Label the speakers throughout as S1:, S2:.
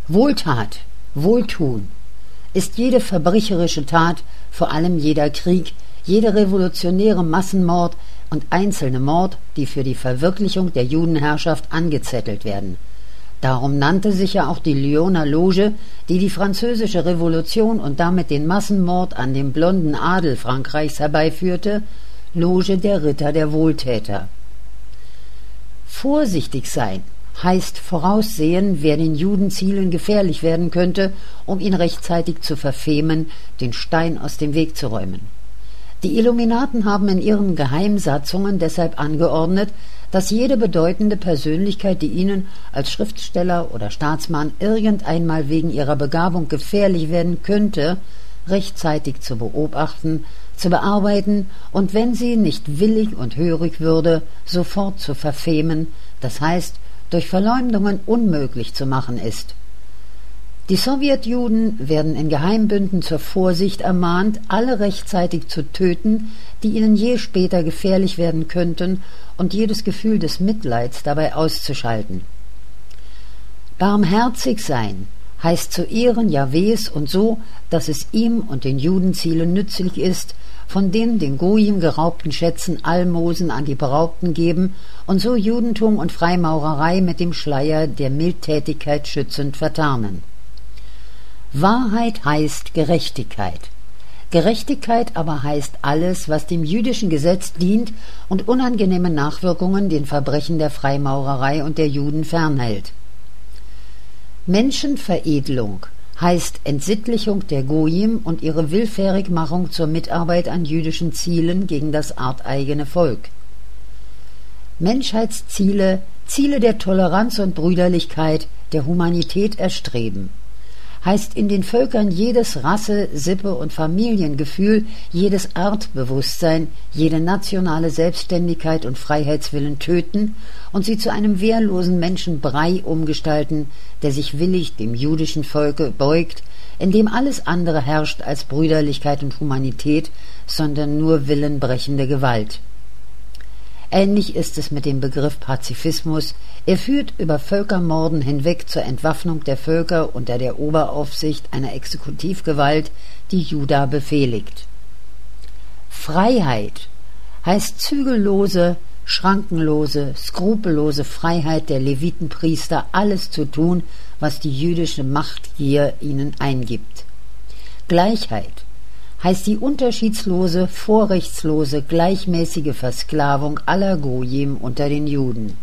S1: Wohltat, Wohltun ist jede verbrecherische Tat, vor allem jeder Krieg, jeder revolutionäre Massenmord und einzelne Mord, die für die Verwirklichung der Judenherrschaft angezettelt werden. Darum nannte sich ja auch die Lyoner Loge, die die französische Revolution und damit den Massenmord an dem blonden Adel Frankreichs herbeiführte, Loge der Ritter der Wohltäter. Vorsichtig sein heißt voraussehen, wer den Judenzielen gefährlich werden könnte, um ihn rechtzeitig zu verfemen, den Stein aus dem Weg zu räumen. Die Illuminaten haben in ihren Geheimsatzungen deshalb angeordnet, dass jede bedeutende Persönlichkeit, die ihnen als Schriftsteller oder Staatsmann irgendeinmal wegen ihrer Begabung gefährlich werden könnte, rechtzeitig zu beobachten, zu bearbeiten und wenn sie nicht willig und hörig würde, sofort zu verfemen, das heißt, durch Verleumdungen unmöglich zu machen ist. Die Sowjetjuden werden in Geheimbünden zur Vorsicht ermahnt, alle rechtzeitig zu töten, die ihnen je später gefährlich werden könnten, und jedes Gefühl des Mitleids dabei auszuschalten. Barmherzig sein heißt zu Ehren Jahwes und so, dass es ihm und den Judenzielen nützlich ist, von den Goyim geraubten Schätzen Almosen an die Beraubten geben und so Judentum und Freimaurerei mit dem Schleier der Mildtätigkeit schützend vertarnen. Wahrheit heißt Gerechtigkeit. Gerechtigkeit aber heißt alles, was dem jüdischen Gesetz dient und unangenehme Nachwirkungen den Verbrechen der Freimaurerei und der Juden fernhält. Menschenveredelung heißt Entsittlichung der Goyim und ihre Willfährigmachung zur Mitarbeit an jüdischen Zielen gegen das arteigene Volk. Menschheitsziele, Ziele der Toleranz und Brüderlichkeit, der Humanität erstreben, heißt in den Völkern jedes Rasse-, Sippe- und Familiengefühl, jedes Artbewusstsein, jede nationale Selbstständigkeit und Freiheitswillen töten und sie zu einem wehrlosen Menschenbrei umgestalten, der sich willig dem jüdischen Volke beugt, in dem alles andere herrscht als Brüderlichkeit und Humanität, sondern nur willenbrechende Gewalt. Ähnlich ist es mit dem Begriff Pazifismus. Er führt über Völkermorden hinweg zur Entwaffnung der Völker unter der Oberaufsicht einer Exekutivgewalt, die Juda befehligt. Freiheit heißt zügellose, schrankenlose, skrupellose Freiheit der Levitenpriester, alles zu tun, was die jüdische Machtgier ihnen eingibt. Gleichheit heißt die unterschiedslose, vorrechtslose, gleichmäßige Versklavung aller Goyim unter den Juden.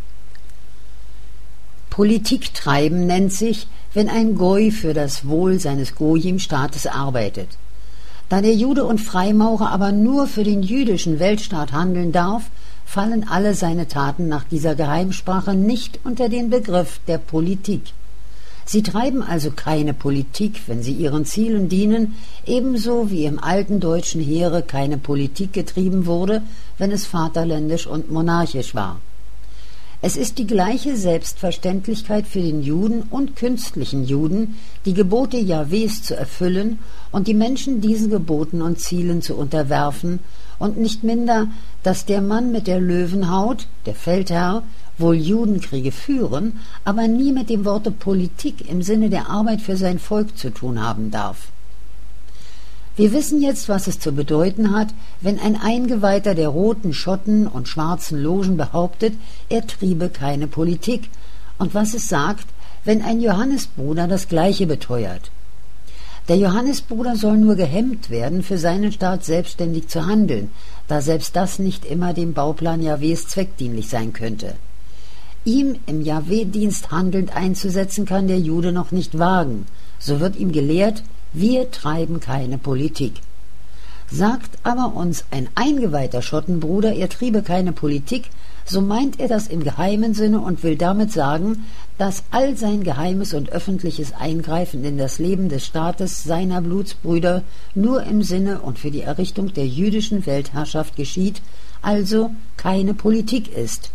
S1: Politik treiben nennt sich, wenn ein Goy für das Wohl seines Goyim-Staates arbeitet. Da der Jude und Freimaurer aber nur für den jüdischen Weltstaat handeln darf, fallen alle seine Taten nach dieser Geheimsprache nicht unter den Begriff der Politik. Sie treiben also keine Politik, wenn sie ihren Zielen dienen, ebenso wie im alten deutschen Heere keine Politik getrieben wurde, wenn es vaterländisch und monarchisch war. Es ist die gleiche Selbstverständlichkeit für den Juden und künstlichen Juden, die Gebote Jahwes zu erfüllen und die Menschen diesen Geboten und Zielen zu unterwerfen, und nicht minder, dass der Mann mit der Löwenhaut, der Feldherr, wohl Judenkriege führen, aber nie mit dem Worte Politik im Sinne der Arbeit für sein Volk zu tun haben darf. Wir wissen jetzt, was es zu bedeuten hat, wenn ein Eingeweihter der roten Schotten und schwarzen Logen behauptet, er triebe keine Politik, und was es sagt, wenn ein Johannesbruder das Gleiche beteuert. Der Johannesbruder soll nur gehemmt werden, für seinen Staat selbstständig zu handeln, da selbst das nicht immer dem Bauplan Jahwes zweckdienlich sein könnte. Ihm im Jahwe-Dienst handelnd einzusetzen kann der Jude noch nicht wagen, so wird ihm gelehrt, wir treiben keine Politik. Sagt aber uns ein eingeweihter Schottenbruder, er triebe keine Politik, so meint er das im geheimen Sinne und will damit sagen, dass all sein geheimes und öffentliches Eingreifen in das Leben des Staates seiner Blutsbrüder nur im Sinne und für die Errichtung der jüdischen Weltherrschaft geschieht, also keine Politik ist.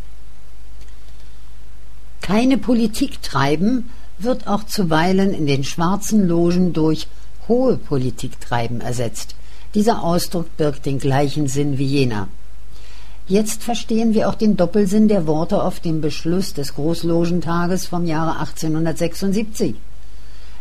S1: Keine Politik treiben wird auch zuweilen in den schwarzen Logen durch hohe Politik treiben ersetzt. Dieser Ausdruck birgt den gleichen Sinn wie jener. Jetzt verstehen wir auch den Doppelsinn der Worte auf dem Beschluss des Großlogentages vom Jahre 1876.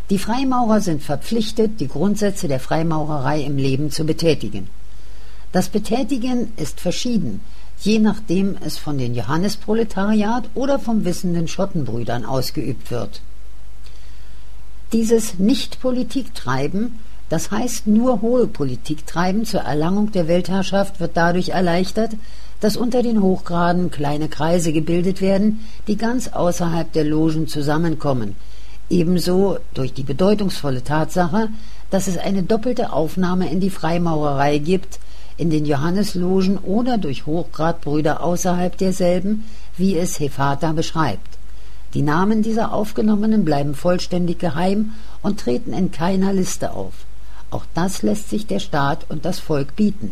S1: Die Freimaurer sind verpflichtet, die Grundsätze der Freimaurerei im Leben zu betätigen. Das Betätigen ist verschieden, je nachdem es von den Johannesproletariat oder vom wissenden Schottenbrüdern ausgeübt wird. Dieses Nicht-Politik-Treiben, das heißt nur hohe Politik treiben zur Erlangung der Weltherrschaft, wird dadurch erleichtert, dass unter den Hochgraden kleine Kreise gebildet werden, die ganz außerhalb der Logen zusammenkommen, ebenso durch die bedeutungsvolle Tatsache, dass es eine doppelte Aufnahme in die Freimaurerei gibt, in den Johanneslogen oder durch Hochgradbrüder außerhalb derselben, wie es Hefata beschreibt. Die Namen dieser Aufgenommenen bleiben vollständig geheim und treten in keiner Liste auf. Auch das lässt sich der Staat und das Volk bieten.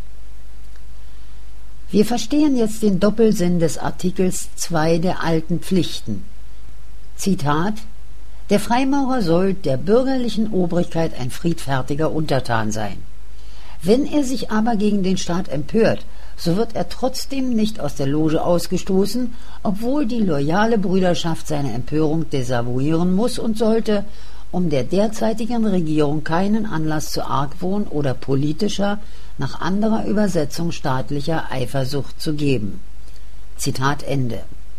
S1: Wir verstehen jetzt den Doppelsinn des Artikels 2 der alten Pflichten. Zitat: Der Freimaurer soll der bürgerlichen Obrigkeit ein friedfertiger Untertan sein. Wenn er sich aber gegen den Staat empört, so wird er trotzdem nicht aus der Loge ausgestoßen, obwohl die loyale Brüderschaft seine Empörung desavouieren muss und sollte, um der derzeitigen Regierung keinen Anlass zu Argwohn oder politischer, nach anderer Übersetzung staatlicher Eifersucht zu geben. Zitat Ende.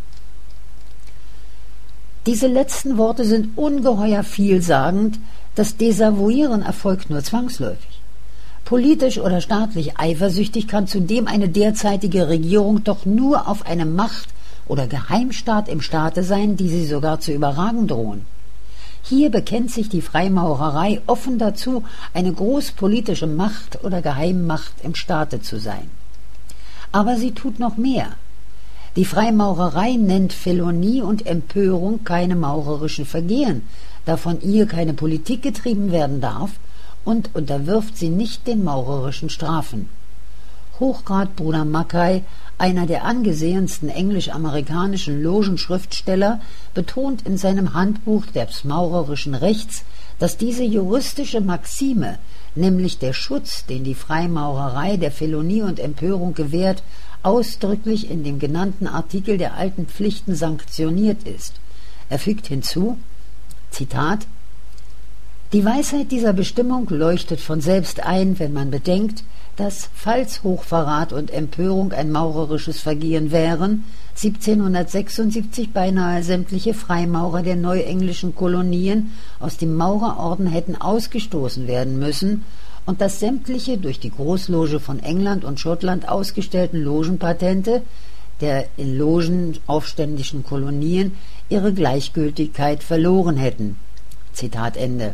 S1: Diese letzten Worte sind ungeheuer vielsagend, das Desavouieren erfolgt nur zwangsläufig. Politisch oder staatlich eifersüchtig kann zudem eine derzeitige Regierung doch nur auf eine Macht oder Geheimstaat im Staate sein, die sie sogar zu überragen drohen. Hier bekennt sich die Freimaurerei offen dazu, eine großpolitische Macht oder Geheimmacht im Staate zu sein. Aber sie tut noch mehr. Die Freimaurerei nennt Felonie und Empörung keine maurerischen Vergehen, da von ihr keine Politik getrieben werden darf, und unterwirft sie nicht den maurerischen Strafen. Hochgradbruder Mackay, einer der angesehensten englisch-amerikanischen Logenschriftsteller, betont in seinem Handbuch des maurerischen Rechts, dass diese juristische Maxime, nämlich der Schutz, den die Freimaurerei der Felonie und Empörung gewährt, ausdrücklich in dem genannten Artikel der alten Pflichten sanktioniert ist. Er fügt hinzu, Zitat: Die Weisheit dieser Bestimmung leuchtet von selbst ein, wenn man bedenkt, dass, falls Hochverrat und Empörung ein maurerisches Vergehen wären, 1776 beinahe sämtliche Freimaurer der neuenglischen Kolonien aus dem Maurerorden hätten ausgestoßen werden müssen und dass sämtliche durch die Großloge von England und Schottland ausgestellten Logenpatente der in Logen aufständischen Kolonien ihre Gleichgültigkeit verloren hätten. Zitat Ende.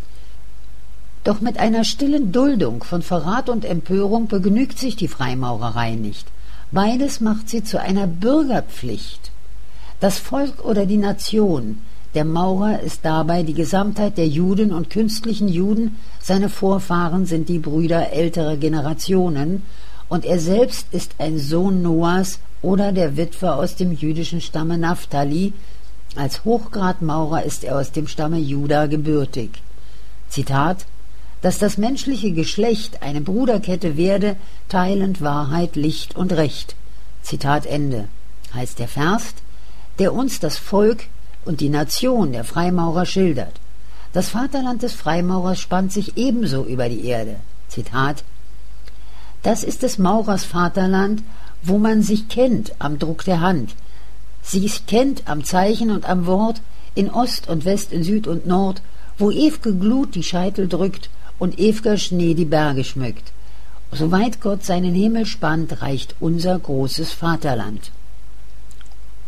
S1: Doch mit einer stillen Duldung von Verrat und Empörung begnügt sich die Freimaurerei nicht. Beides macht sie zu einer Bürgerpflicht. Das Volk oder die Nation, der Maurer ist dabei die Gesamtheit der Juden und künstlichen Juden, seine Vorfahren sind die Brüder älterer Generationen, und er selbst ist ein Sohn Noahs oder der Witwe aus dem jüdischen Stamme Naphtali. Als Hochgradmaurer ist er aus dem Stamme Juda gebürtig. Zitat: Dass das menschliche Geschlecht eine Bruderkette werde, teilend Wahrheit, Licht und Recht. Zitat Ende. Heißt der Vers, der uns das Volk und die Nation der Freimaurer schildert. Das Vaterland des Freimaurers spannt sich ebenso über die Erde. Zitat: Das ist des Maurers Vaterland, wo man sich kennt am Druck der Hand, sich kennt am Zeichen und am Wort, in Ost und West, in Süd und Nord, wo ew'ge Glut die Scheitel drückt und ew'ger Schnee die Berge schmückt. Soweit Gott seinen Himmel spannt, reicht unser großes Vaterland.